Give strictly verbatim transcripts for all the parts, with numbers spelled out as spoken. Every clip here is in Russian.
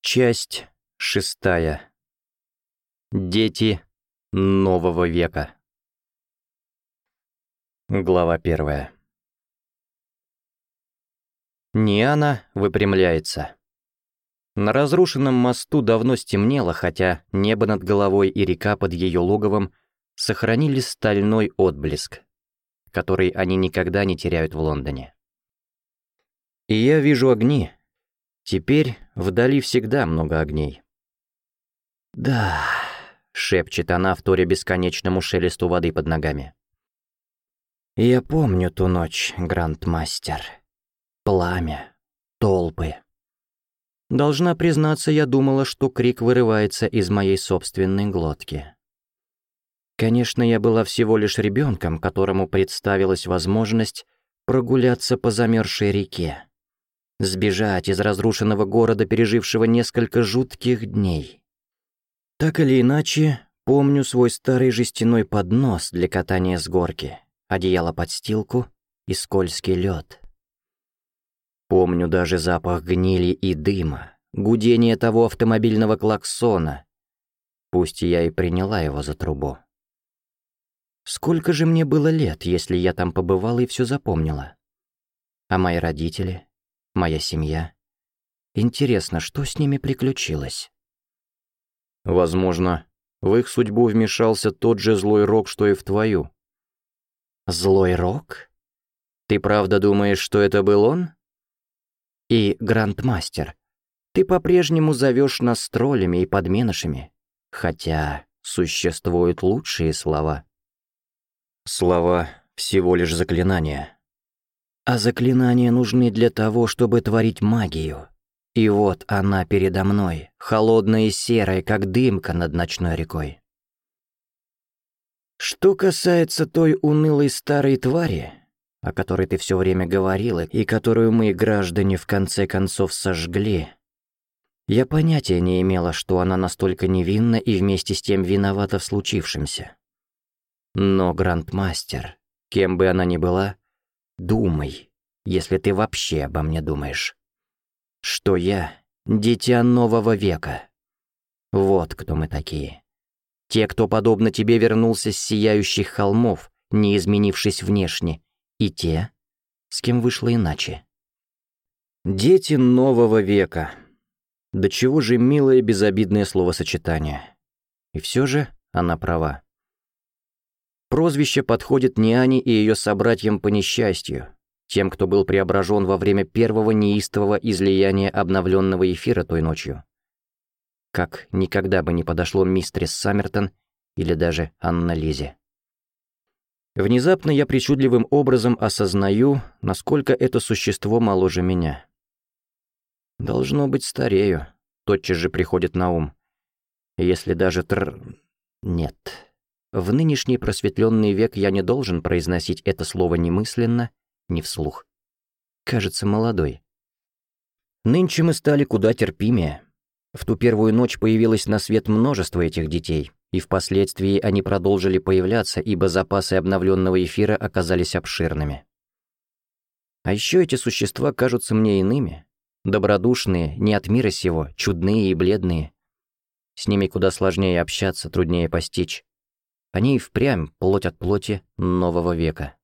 Часть шестая. Дети нового века. Глава первая. Ниана выпрямляется. На разрушенном мосту давно стемнело, хотя небо над головой и река под ее логовом сохранили стальной отблеск, который они никогда не теряют в Лондоне. И я вижу огни. Теперь вдали всегда много огней. «Да», — шепчет она, вторя бесконечному шелесту воды под ногами. «Я помню ту ночь, грандмастер. Пламя, толпы. Должна признаться, я думала, что крик вырывается из моей собственной глотки. Конечно, я была всего лишь ребенком, которому представилась возможность прогуляться по замерзшей реке. Сбежать из разрушенного города, пережившего несколько жутких дней. Так или иначе, помню свой старый жестяной поднос для катания с горки, одеяло-подстилку и скользкий лед. Помню даже запах гнили и дыма, гудение того автомобильного клаксона, пусть я и приняла его за трубу. Сколько же мне было лет, если я там побывала и все запомнила? А мои родители? Моя семья. Интересно, что с ними приключилось? Возможно, в их судьбу вмешался тот же злой рок, что и в твою. Злой рок? Ты правда думаешь, что это был он? И, грандмастер, ты по-прежнему зовешь нас троллями и подменышами, хотя существуют лучшие слова. Слова — всего лишь заклинания. А заклинания нужны для того, чтобы творить магию. И вот она передо мной, холодная и серая, как дымка над ночной рекой. Что касается той унылой старой твари, о которой ты все время говорила, и которую мы, граждане, в конце концов сожгли, я понятия не имела, что она настолько невинна и вместе с тем виновата в случившемся. Но, грандмастер, кем бы она ни была, думай, если ты вообще обо мне думаешь, что я — дитя нового века. Вот кто мы такие. Те, кто, подобно тебе, вернулся с сияющих холмов, не изменившись внешне, и те, с кем вышло иначе. Дети нового века. До чего же милое безобидное словосочетание. И все же она права. Прозвище подходит Ниане и ее собратьям по несчастью, тем, кто был преображен во время первого неистового излияния обновленного эфира той ночью. Как никогда бы не подошло мистерис Саммертон или даже Анна Лизи. Внезапно я причудливым образом осознаю, насколько это существо моложе меня. Должно быть, старею, тотчас же приходит на ум. Если даже тр... Нет. В нынешний просветленный век я не должен произносить это слово ни мысленно, ни вслух. Кажется, молодой. Нынче мы стали куда терпимее. В ту первую ночь появилось на свет множество этих детей, и впоследствии они продолжили появляться, ибо запасы обновленного эфира оказались обширными. А еще эти существа кажутся мне иными, добродушные, не от мира сего, чудные и бледные. С ними куда сложнее общаться, труднее постичь. Они и впрямь плоть от плоти нового века.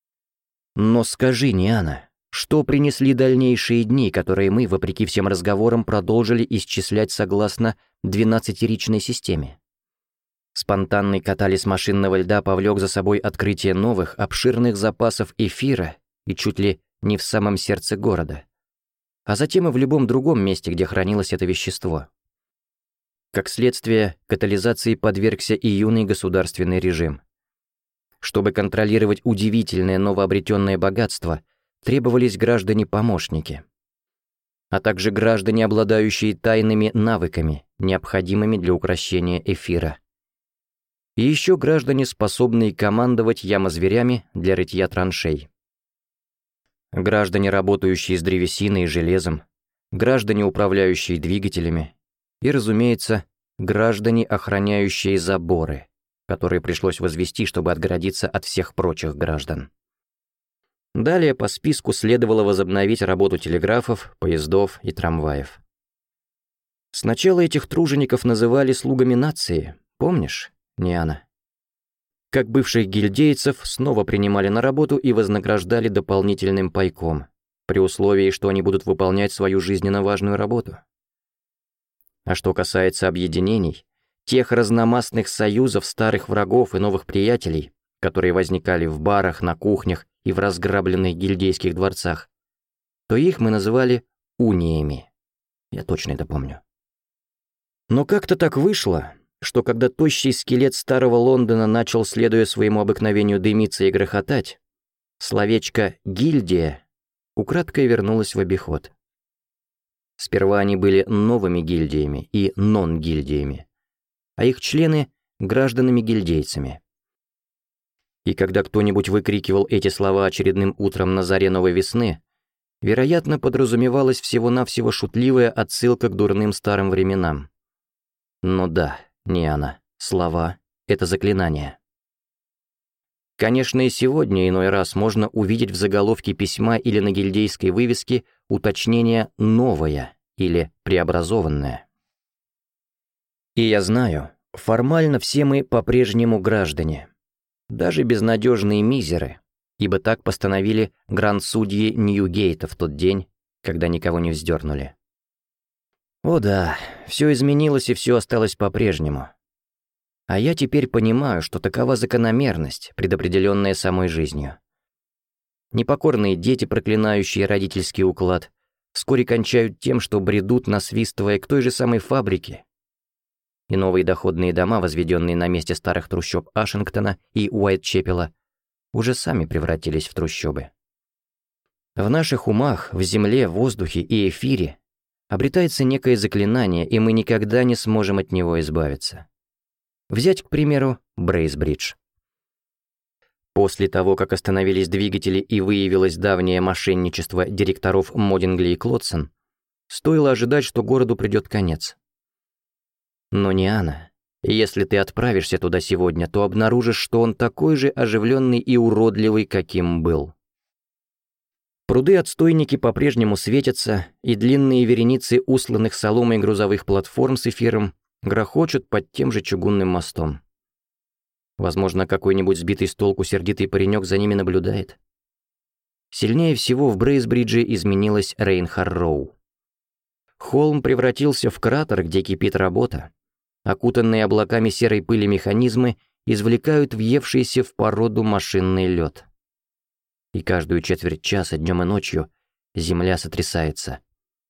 Но скажи, Ниана, что принесли дальнейшие дни, которые мы, вопреки всем разговорам, продолжили исчислять согласно двенадцатиричной системе? Спонтанный катализ машинного льда повлек за собой открытие новых, обширных запасов эфира и чуть ли не в самом сердце города, а затем и в любом другом месте, где хранилось это вещество. Как следствие, катализации подвергся и юный государственный режим. Чтобы контролировать удивительное новообретенное богатство, требовались граждане-помощники, а также граждане, обладающие тайными навыками, необходимыми для укрощения эфира. И еще граждане, способные командовать ямозверями для рытья траншей. Граждане, работающие с древесиной и железом, граждане, управляющие двигателями, и, разумеется, граждане, охраняющие заборы, которые пришлось возвести, чтобы отгородиться от всех прочих граждан. Далее по списку следовало возобновить работу телеграфов, поездов и трамваев. Сначала этих тружеников называли слугами нации, помнишь, Ниана? Как бывших гильдейцев снова принимали на работу и вознаграждали дополнительным пайком, при условии, что они будут выполнять свою жизненно важную работу. А что касается объединений, тех разномастных союзов старых врагов и новых приятелей, которые возникали в барах, на кухнях и в разграбленных гильдейских дворцах, то их мы называли униями. Я точно это помню. Но как-то так вышло, что когда тощий скелет старого Лондона начал, следуя своему обыкновению, дымиться и грохотать, словечко «гильдия» украдкой вернулось в обиход. Сперва они были новыми гильдиями и нон-гильдиями, а их члены — гражданами-гильдейцами. И когда кто-нибудь выкрикивал эти слова очередным утром на заре новой весны, вероятно, подразумевалась всего-навсего шутливая отсылка к дурным старым временам. Но да, не она. Слова — это заклинание. Конечно, и сегодня иной раз можно увидеть в заголовке письма или на гильдейской вывеске уточнение «новое» или «преобразованное». И я знаю, формально все мы по-прежнему граждане, даже безнадежные мизеры, ибо так постановили гранд-судьи Ньюгейта в тот день, когда никого не вздернули. О да, все изменилось и все осталось по-прежнему. А я теперь понимаю, что такова закономерность, предопределенная самой жизнью. Непокорные дети, проклинающие родительский уклад, вскоре кончают тем, что бредут, насвистывая к той же самой фабрике. И новые доходные дома, возведенные на месте старых трущоб Ашингтона и Уайтчепела, уже сами превратились в трущобы. В наших умах, в земле, воздухе и эфире обретается некое заклинание, и мы никогда не сможем от него избавиться. Взять, к примеру, Брейсбридж. После того, как остановились двигатели и выявилось давнее мошенничество директоров Модингли и Клодсон, стоило ожидать, что городу придет конец. Но не она. Если ты отправишься туда сегодня, то обнаружишь, что он такой же оживленный и уродливый, каким был. Пруды-отстойники по-прежнему светятся, и длинные вереницы усланных соломой грузовых платформ с эфиром грохочут под тем же чугунным мостом. Возможно, какой-нибудь сбитый с толку сердитый паренек за ними наблюдает. Сильнее всего в Брейсбридже изменилась Рейнхарроу. Холм превратился в кратер, где кипит работа. Окутанные облаками серой пыли механизмы извлекают въевшийся в породу машинный лед. И каждую четверть часа, днем и ночью, земля сотрясается.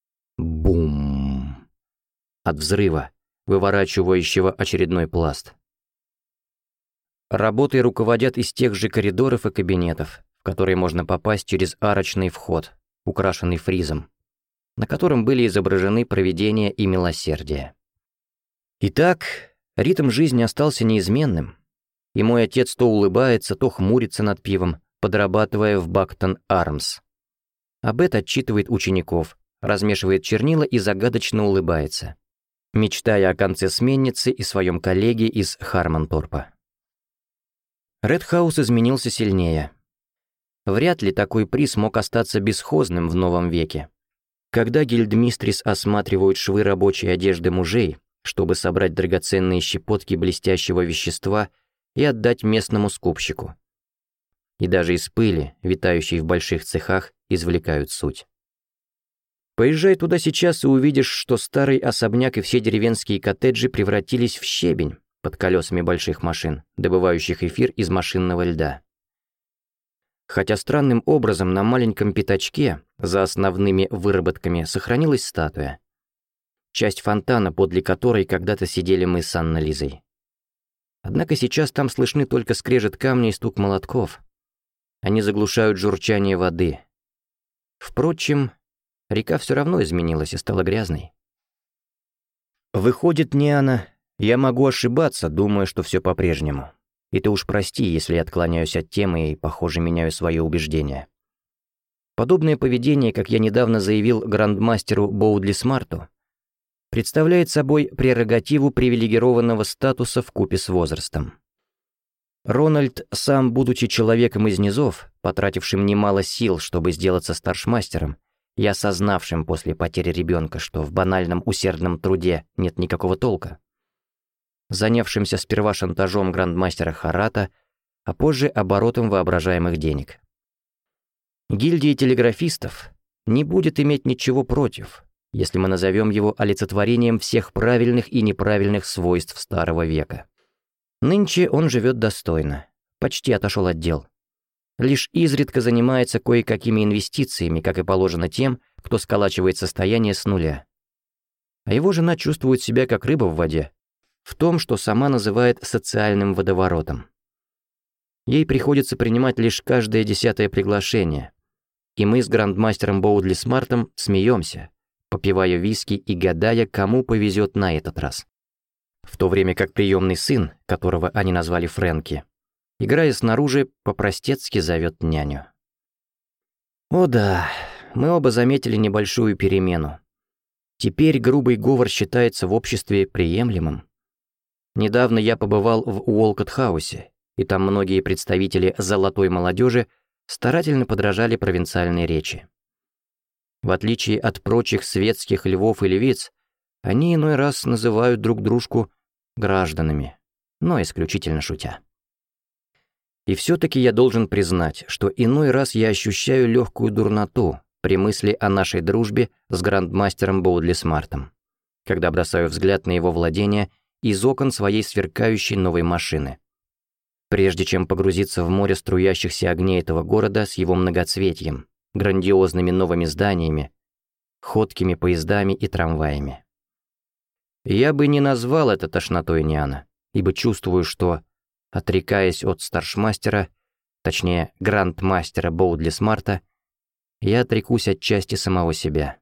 Бум! От взрыва, выворачивающего очередной пласт. Работой руководят из тех же коридоров и кабинетов, в которые можно попасть через арочный вход, украшенный фризом, на котором были изображены провидение и милосердие. Итак, ритм жизни остался неизменным, и мой отец то улыбается, то хмурится над пивом, подрабатывая в Бактон Армс. А Бет отчитывает учеников, размешивает чернила и загадочно улыбается, мечтая о конце сменницы и своем коллеге из Хармонторпа. Редхаус изменился сильнее. Вряд ли такой приз мог остаться бесхозным в новом веке. Когда гильдмистрис осматривают швы рабочей одежды мужей, чтобы собрать драгоценные щепотки блестящего вещества и отдать местному скупщику. И даже из пыли, витающей в больших цехах, извлекают суть. Поезжай туда сейчас и увидишь, что старый особняк и все деревенские коттеджи превратились в щебень под колесами больших машин, добывающих эфир из машинного льда. Хотя странным образом на маленьком пятачке за основными выработками сохранилась статуя. Часть фонтана, подле которой когда-то сидели мы с Анной-Лизой. Однако сейчас там слышны только скрежет камня и стук молотков. Они заглушают журчание воды. Впрочем, река все равно изменилась и стала грязной. Выходит, не она. Я могу ошибаться, думая, что все по-прежнему. И ты уж прости, если я отклоняюсь от темы и, похоже, меняю свое убеждение. Подобное поведение, как я недавно заявил грандмастеру Боудли Смарту, представляет собой прерогативу привилегированного статуса вкупе с возрастом. Рональд, сам будучи человеком из низов, потратившим немало сил, чтобы сделаться старшмастером, и осознавшим после потери ребенка, что в банальном усердном труде нет никакого толка, занявшимся сперва шантажом грандмастера Харата, а позже оборотом воображаемых денег. Гильдия телеграфистов не будет иметь ничего против, если мы назовем его олицетворением всех правильных и неправильных свойств Старого века. Нынче он живет достойно, почти отошел от дел. Лишь изредка занимается кое-какими инвестициями, как и положено тем, кто сколачивает состояние с нуля. А его жена чувствует себя как рыба в воде, в том, что сама называет социальным водоворотом. Ей приходится принимать лишь каждое десятое приглашение, и мы с грандмастером Боудли Смартом смеемся, попивая виски и гадая, кому повезет на этот раз. В то время как приемный сын, которого они назвали Фрэнки, играя снаружи, по-простецки зовет няню. О да, мы оба заметили небольшую перемену. Теперь грубый говор считается в обществе приемлемым. Недавно я побывал в Уолкот-хаусе, и там многие представители золотой молодежи старательно подражали провинциальной речи. В отличие от прочих светских львов и львиц, они иной раз называют друг дружку гражданами, но исключительно шутя. И все-таки я должен признать, что иной раз я ощущаю легкую дурноту при мысли о нашей дружбе с грандмастером Боудли Смартом, когда бросаю взгляд на его владения из окон своей сверкающей новой машины, прежде чем погрузиться в море струящихся огней этого города с его многоцветием, грандиозными новыми зданиями, ходкими поездами и трамваями. Я бы не назвал это тошнотой Ниана, ибо чувствую, что, отрекаясь от старшмастера, точнее, грандмастера Боудли Смарта, я отрекусь от части самого себя.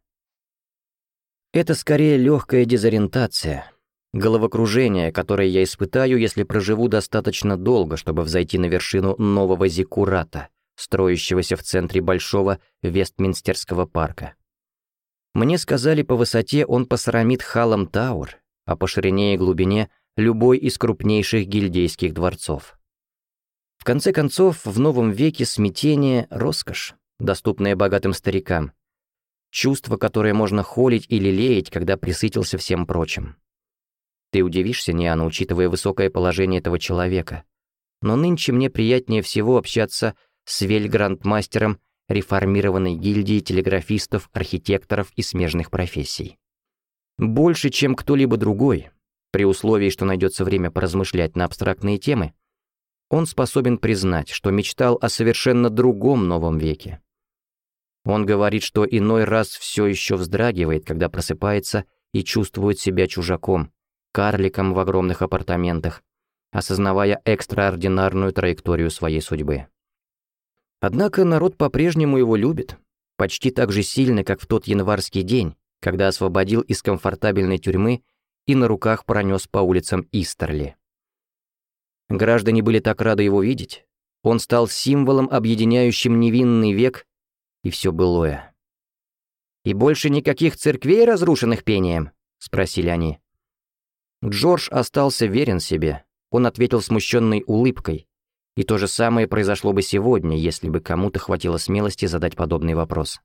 Это скорее легкая дезориентация, головокружение, которое я испытаю, если проживу достаточно долго, чтобы взойти на вершину нового зиккурата, строящегося в центре большого Вестминстерского парка. Мне сказали, по высоте он посрамит Халлам Тауэр, а по ширине и глубине любой из крупнейших гильдейских дворцов. В конце концов, в новом веке смятение — роскошь, доступная богатым старикам, чувство, которое можно холить или лелеять, когда присытился всем прочим. Ты удивишься, Ниана, учитывая высокое положение этого человека, но нынче мне приятнее всего общаться с вельграндмастером реформированной гильдии телеграфистов, архитекторов и смежных профессий. Больше, чем кто-либо другой, при условии, что найдется время поразмышлять на абстрактные темы, он способен признать, что мечтал о совершенно другом новом веке. Он говорит, что иной раз все еще вздрагивает, когда просыпается и чувствует себя чужаком, карликом в огромных апартаментах, осознавая экстраординарную траекторию своей судьбы. Однако народ по-прежнему его любит, почти так же сильно, как в тот январский день, когда освободил из комфортабельной тюрьмы и на руках пронес по улицам Истерли. Граждане были так рады его видеть. Он стал символом, объединяющим невинный век и все былое. «И больше никаких церквей, разрушенных пением?» — спросили они. Джордж остался верен себе. Он ответил смущенной улыбкой. И то же самое произошло бы сегодня, если бы кому-то хватило смелости задать подобный вопрос.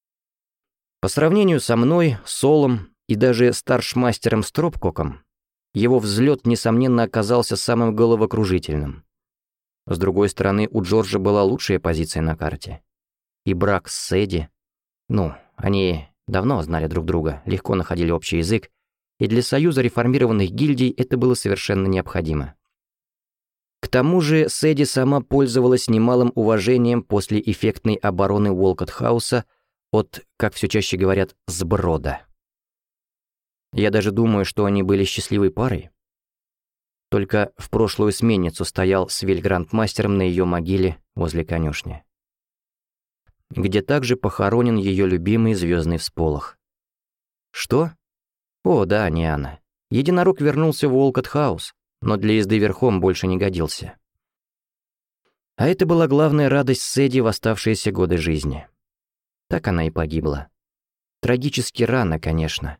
По сравнению со мной, Солом и даже старшмастером Стропкоком, его взлет, несомненно, оказался самым головокружительным. С другой стороны, у Джорджа была лучшая позиция на карте. И брак с Сэдди. Ну, они давно знали друг друга, легко находили общий язык, и для союза реформированных гильдий это было совершенно необходимо. К тому же Сэдди сама пользовалась немалым уважением после эффектной обороны Уолкот-хауса от, как все чаще говорят, сброда. Я даже думаю, что они были счастливой парой. Только в прошлую сменницу стоял с вельграндмастером на ее могиле возле конюшни, где также похоронен ее любимый звездный всполох. Что? О, да, Ниана. Единорог вернулся в Уолкот-хаус, но для езды верхом больше не годился. А это была главная радость Сэдди в оставшиеся годы жизни. Так она и погибла. Трагически рано, конечно.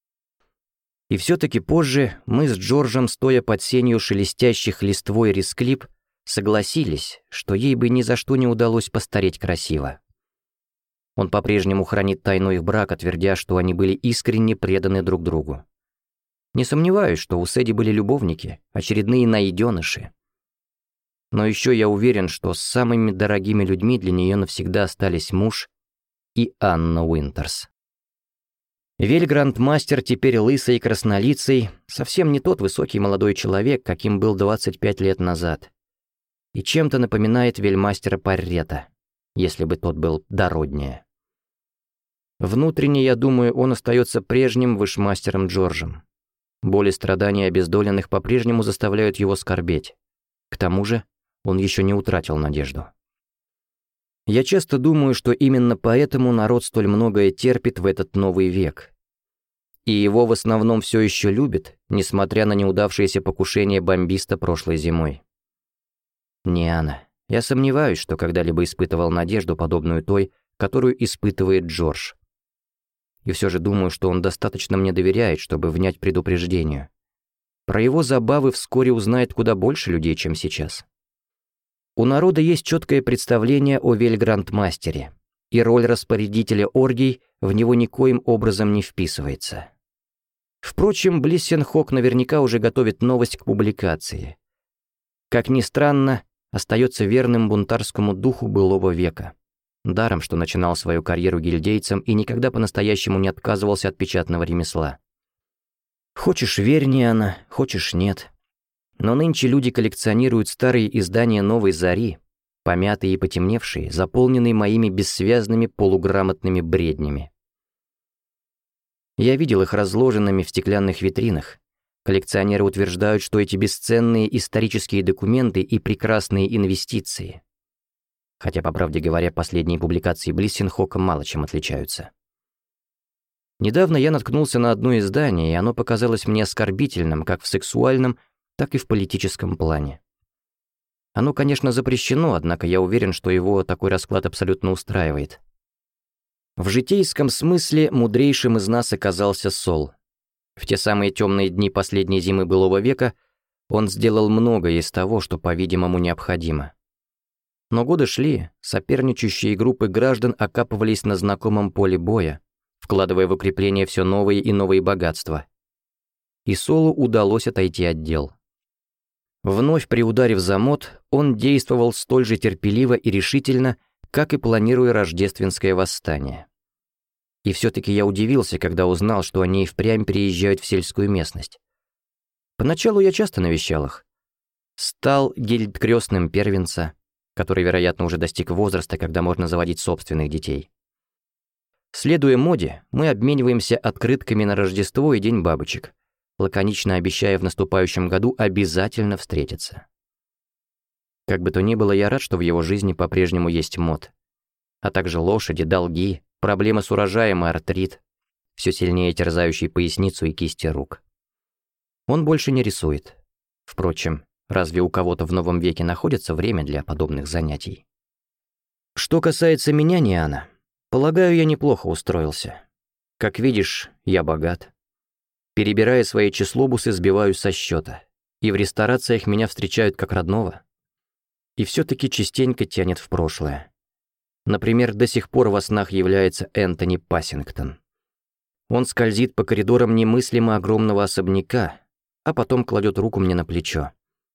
И все-таки позже мы с Джорджем, стоя под сенью шелестящих листвой рисклип, согласились, что ей бы ни за что не удалось постареть красиво. Он по-прежнему хранит тайну их брака, твердя, что они были искренне преданы друг другу. Не сомневаюсь, что у Сэдди были любовники, очередные найденыши. Но еще я уверен, что самыми дорогими людьми для нее навсегда остались муж и Анна Уинтерс. Вельграндмастер, теперь лысый и краснолицый, совсем не тот высокий молодой человек, каким был двадцать пять лет назад. И чем-то напоминает вельмастера Паррета, если бы тот был дороднее. Внутренне, я думаю, он остается прежним вышмастером Джорджем. Боли, страдания обездоленных по-прежнему заставляют его скорбеть. К тому же он еще не утратил надежду. Я часто думаю, что именно поэтому народ столь многое терпит в этот новый век. И его в основном все еще любит, несмотря на неудавшееся покушение бомбиста прошлой зимой. Не она. Я сомневаюсь, что когда-либо испытывал надежду, подобную той, которую испытывает Джордж. И все же думаю, что он достаточно мне доверяет, чтобы внять предупреждению. Про его забавы вскоре узнает куда больше людей, чем сейчас. У народа есть четкое представление о Вельграндмастере, и роль распорядителя оргий в него никоим образом не вписывается. Впрочем, Блиссенхок наверняка уже готовит новость к публикации. Как ни странно, остается верным бунтарскому духу былого века. Даром, что начинал свою карьеру гильдейцем и никогда по-настоящему не отказывался от печатного ремесла. Хочешь верь, Ниана, хочешь нет. Но нынче люди коллекционируют старые издания «Новой зари», помятые и потемневшие, заполненные моими бессвязными полуграмотными бреднями. Я видел их разложенными в стеклянных витринах. Коллекционеры утверждают, что эти бесценные исторические документы и прекрасные инвестиции. Хотя, по правде говоря, последние публикации Блиссенхока мало чем отличаются. Недавно я наткнулся на одно издание, и оно показалось мне оскорбительным как в сексуальном, так и в политическом плане. Оно, конечно, запрещено, однако я уверен, что его такой расклад абсолютно устраивает. В житейском смысле мудрейшим из нас оказался Сол. В те самые темные дни последней зимы былого века он сделал многое из того, что, по-видимому, необходимо. Но годы шли, соперничающие группы граждан окапывались на знакомом поле боя, вкладывая в укрепление все новые и новые богатства. И Солу удалось отойти от дел. Вновь приударив за мод, он действовал столь же терпеливо и решительно, как и планируя рождественское восстание. И все-таки я удивился, когда узнал, что они и впрямь приезжают в сельскую местность. Поначалу я часто навещал их. Стал гильдкрестным первенца, который, вероятно, уже достиг возраста, когда можно заводить собственных детей. Следуя моде, мы обмениваемся открытками на Рождество и День бабочек, лаконично обещая в наступающем году обязательно встретиться. Как бы то ни было, я рад, что в его жизни по-прежнему есть мод, а также лошади, долги, проблемы с урожаем и артрит, все сильнее терзающий поясницу и кисти рук. Он больше не рисует. Впрочем, разве у кого-то в новом веке находится время для подобных занятий? Что касается меня, Ниана, полагаю, я неплохо устроился. Как видишь, я богат. Перебирая свои числобусы, сбиваюсь со счета, и в ресторациях меня встречают как родного. И все-таки частенько тянет в прошлое. Например, до сих пор во снах является Энтони Пассингтон. Он скользит по коридорам немыслимо огромного особняка, а потом кладет руку мне на плечо.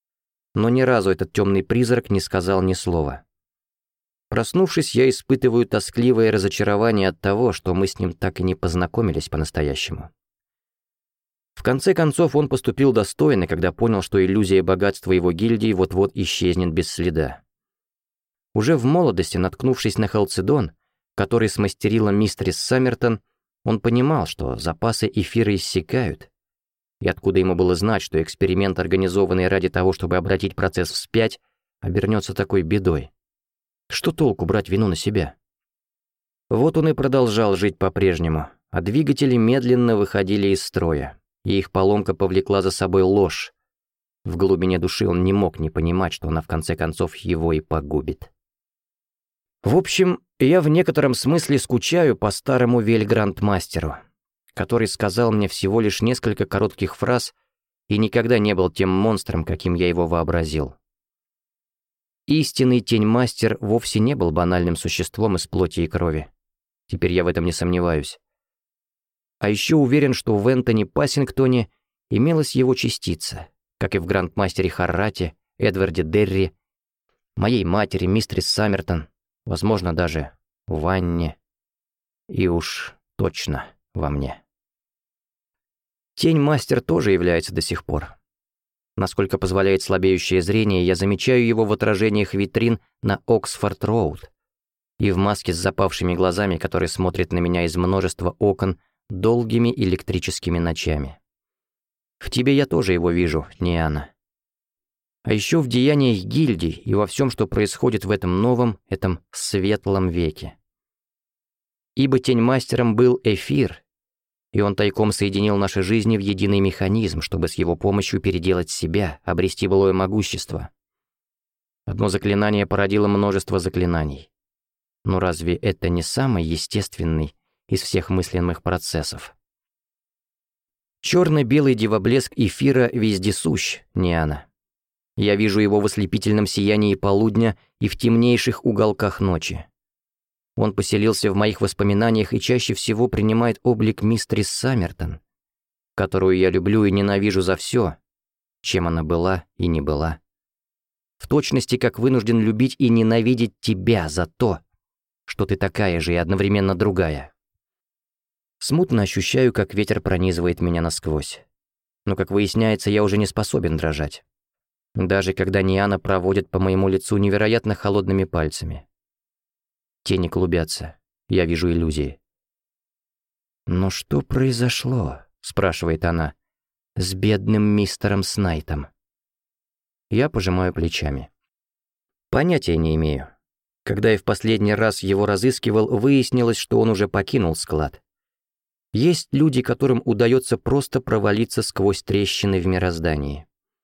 Но ни разу этот темный призрак не сказал ни слова. Проснувшись, я испытываю тоскливое разочарование от того, что мы с ним так и не познакомились по-настоящему. В конце концов, он поступил достойно, когда понял, что иллюзия богатства его гильдии вот-вот исчезнет без следа. Уже в молодости, наткнувшись на халцедон, который смастерила мистерис Саммертон, он понимал, что запасы эфира иссякают. И откуда ему было знать, что эксперимент, организованный ради того, чтобы обратить процесс вспять, обернется такой бедой? Что толку брать вину на себя? Вот он и продолжал жить по-прежнему, а двигатели медленно выходили из строя, и их поломка повлекла за собой ложь. В глубине души он не мог не понимать, что она в конце концов его и погубит. В общем, я в некотором смысле скучаю по старому Вельграндмастеру, который сказал мне всего лишь несколько коротких фраз и никогда не был тем монстром, каким я его вообразил. Истинный тень-мастер вовсе не был банальным существом из плоти и крови. теперь я в этом не сомневаюсь. А еще уверен, что в Энтони Пассингтоне имелась его частица, как и в грандмастере Харрате, Эдварде Дерри, моей матери, мистерис Саммертон, возможно, даже в Анне, и уж точно во мне. Тень-мастер тоже является до сих пор. Насколько позволяет слабеющее зрение, я замечаю его в отражениях витрин на Оксфорд-Роуд и в маске с запавшими глазами, который смотрит на меня из множества окон долгими электрическими ночами. В тебе я тоже его вижу, Ниана. А еще в деяниях гильдий и во всем, что происходит в этом новом, этом светлом веке. Ибо тень-мастером был эфир, и он тайком соединил наши жизни в единый механизм, чтобы с его помощью переделать себя, обрести былое могущество. Одно заклинание породило множество заклинаний. Но разве это не самый естественный из всех мыслимых процессов? Черно-белый дивоблеск эфира вездесущ, Ниана. Я вижу его в ослепительном сиянии полудня и в темнейших уголках ночи. Он поселился в моих воспоминаниях и чаще всего принимает облик мистерис Саммертон, которую я люблю и ненавижу за все, чем она была и не была. В точности, как вынужден любить и ненавидеть тебя за то, что ты такая же и одновременно другая. Смутно ощущаю, как ветер пронизывает меня насквозь. Но, как выясняется, я уже не способен дрожать. Даже когда Ниана проводит по моему лицу невероятно холодными пальцами. Тени клубятся, я вижу иллюзии. «Но что произошло?» — спрашивает она. «С бедным мистером Снайтом». Я пожимаю плечами. Понятия не имею. Когда я в последний раз его разыскивал, выяснилось, что он уже покинул склад. Есть люди, которым удается просто провалиться сквозь трещины в мироздании.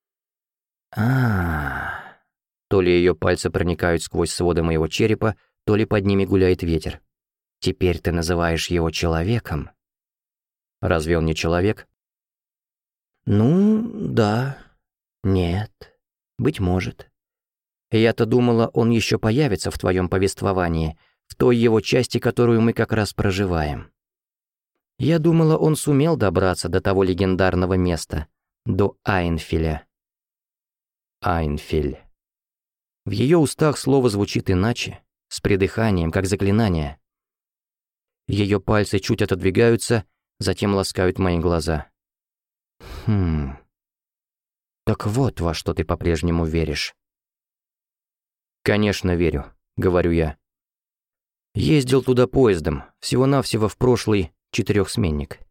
а То ли ее пальцы проникают сквозь своды моего черепа, то ли под ними гуляет ветер. Теперь ты называешь его человеком? Разве он не человек? Ну, да. Нет. Быть может. Я-то думала, он еще появится в твоем повествовании, в той его части, которую мы как раз проживаем. Я думала, он сумел добраться до того легендарного места, до Айнфеля. Айнфель. В ее устах слово звучит иначе, с придыханием, как заклинание. Ее пальцы чуть отодвигаются, затем ласкают мои глаза. Хм. Так вот во что ты по-прежнему веришь. Конечно, верю, говорю я. Ездил туда поездом, всего-навсего в прошлый четырехсменник.